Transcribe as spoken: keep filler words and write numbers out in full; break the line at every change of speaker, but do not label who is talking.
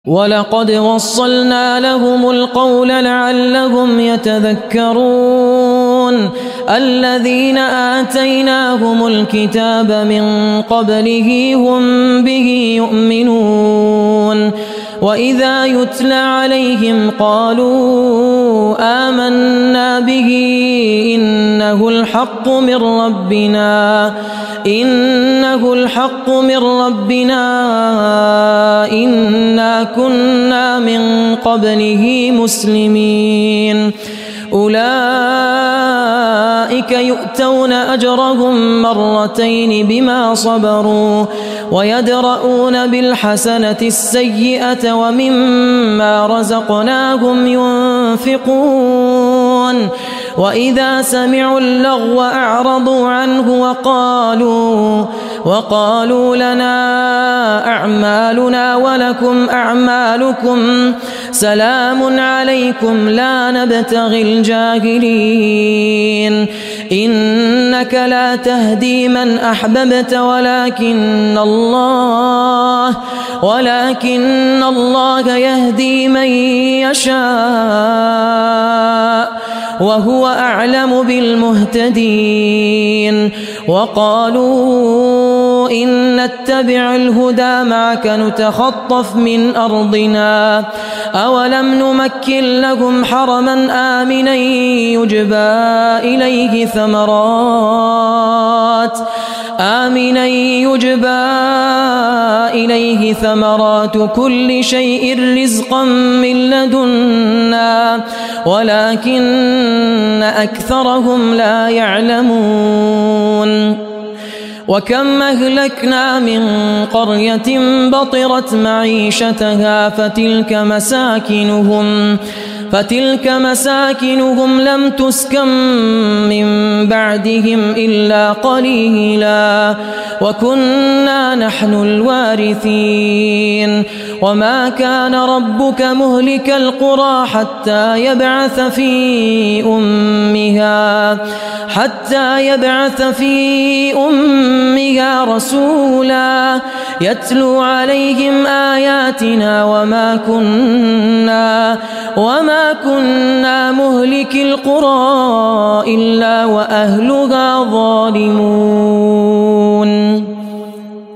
ولقد وصلنا لهم القول لعلهم يتذكرون الذين آتيناهم الكتاب من قبله هم به يؤمنون وإذا يتلى عليهم قالوا آمنا به إنه الحق من ربنا إنه الحق من ربنا إنا كنا من قبله مسلمين أولئك يؤتون أجرهم مرتين بما صبروا ويدرؤون بالحسنة السيئة ومما رزقناهم ينفقون وإذا سمعوا اللغو أعرضوا عنه وقالوا وقالوا لنا أعمالنا ولكم أعمالكم سلام عليكم لا نبتغي الجاهلين إنك لا تهدي من أحببت ولكن الله ولكن الله يهدي من يشاء وهو أعلم بالمهتدين وقالوا إن نتبع الهدى معك نتخطف من أرضنا أولم نمكن لهم حرما آمنا يجبى إليه ثمرات آمنا يجبى إليه ثمرات كل شيء رزقا من لدنا ولكن أكثرهم لا يعلمون وكم أهلكنا من قرية بطرت معيشتها فتلك مساكنهم فتلك مساكنهم لم تسكن من بعدهم إلا قليلا وكنا نحن الوارثين وما كان ربك مهلك القرى حتى يبعث في أمها حتى يبعث في أمها رسولا يتلو عليهم آياتنا وما كنا وما كنا مهلك القرى إلا وأهلها ظالمون